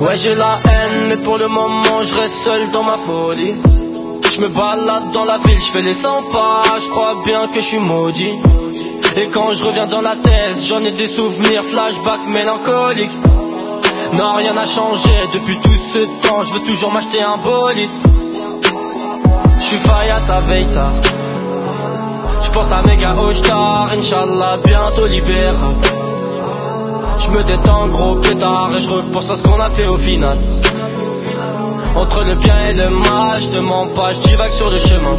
Ouais j'ai la haine, mais pour le moment je reste seul dans ma folie. Je me balade dans la ville, je fais les 100 pas, je crois bien que je suis maudit. Et quand je reviens dans la tête, j'en ai des souvenirs, flashbacks mélancoliques. Non rien n'a changé depuis tout ce temps, je veux toujours m'acheter un bolide. Je suis failli à sa veille tard. Je pense à méga Oshtar, Inch'Allah bientôt libérable. Je me détends gros pétard et je repense à ce qu'on a fait au final. Entre le bien et le mal, je te mens pas, je divague sur le chemin.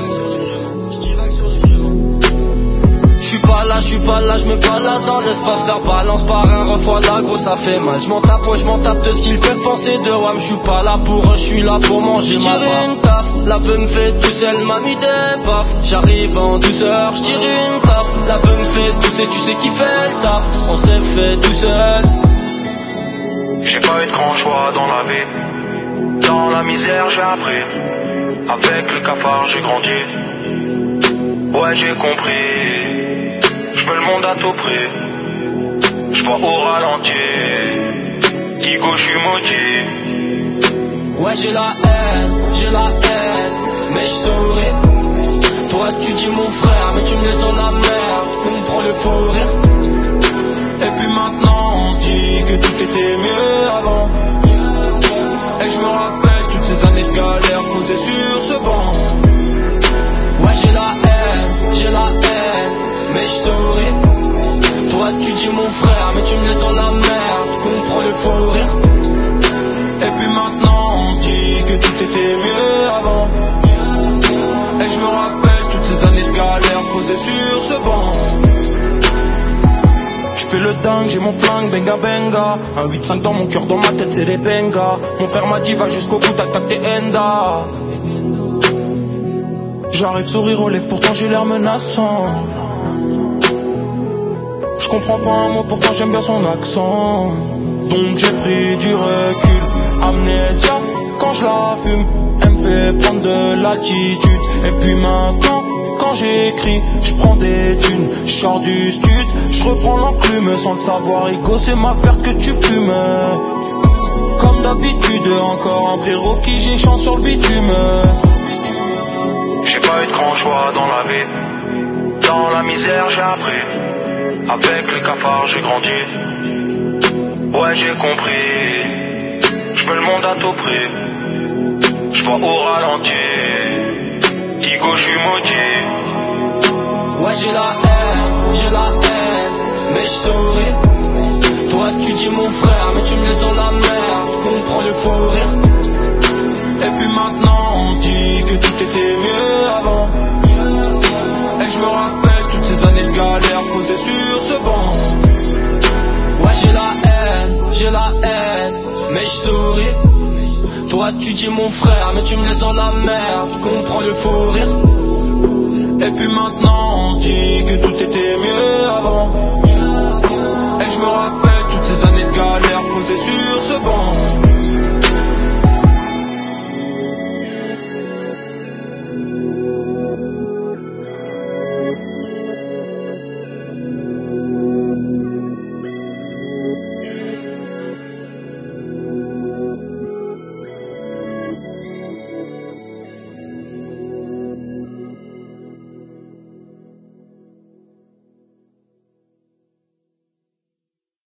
Je suis pas là, je me balade dans l'espace, faire balance par un refroid là, gros ça fait mal. Je m'en tape de ce qu'ils peuvent penser de WAM. Je suis pas là pour eux, je suis là pour manger ma part. Une taf, la peu me fait tout seul, m'a mis des baffes. J'arrive en douceur, je tire une taf. La peu me fait tousser, tu sais qui fait le taf. On s'est fait tout seul. J'ai pas eu de grand choix dans la vie. Dans la misère j'ai appris. Avec le cafard j'ai grandi. Ouais j'ai compris. Je veux le monde à tout prix. Je vois au ralenti. Igo je suis maudit. Ouais j'ai la haine, mais je souris. Toi tu dis mon frère, mais tu me laisses dans la merde. Comprends le fou rire. Et puis maintenant on se dit que tout était mieux avant. Et je me rappelle toutes ces années de galère posées sur ce banc. Ouais j'ai la haine, mais je souris. Toi tu dis mon frère, mais tu me laisses dans la merde. Comprends le fou rire. Et puis maintenant on se dit que tout était mieux avant. Et je me rappelle toutes ces années de galère posées sur ce banc. J'fais le dingue, j'ai mon flingue, benga benga. Un 8-5 dans mon cœur, dans ma tête c'est les benga. Mon frère m'a dit va jusqu'au bout, tac tac t'es enda. J'arrive sourire aux lèvres, pourtant j'ai l'air menaçant. Je comprends pas un mot, pourtant j'aime bien son accent. Donc j'ai pris du recul. Amnésia, quand je la fume, elle me fait prendre de l'altitude. Et puis maintenant, quand j'écris, je prends des dunes. Je sors du stud, je reprends l'enclume sans le savoir. Ego c'est ma faire que tu fumes. Comme d'habitude, encore un frérot qui j'ai chance sur le bitume. J'ai pas eu de grand choix dans la vie. Dans la misère j'ai appris. Avec le cafard j'ai grandi. Ouais j'ai compris. Je veux le monde à tout prix. Je vois au ralenti. Igo je suis maudit. Ouais j'ai la haine, mais je souris. Toi tu dis mon frère, mais tu me laisses dans la merde. Comprends le fou rire. Et puis maintenant on se dit que tout était mieux avant. Et je me rappelle toutes ces années de galère posées sur ce banc. Ouais j'ai la haine, mais je souris. Toi tu dis mon frère, mais tu me laisses dans la merde. Comprends le fou rire. Et puis maintenant on se dit que tout était mieux avant.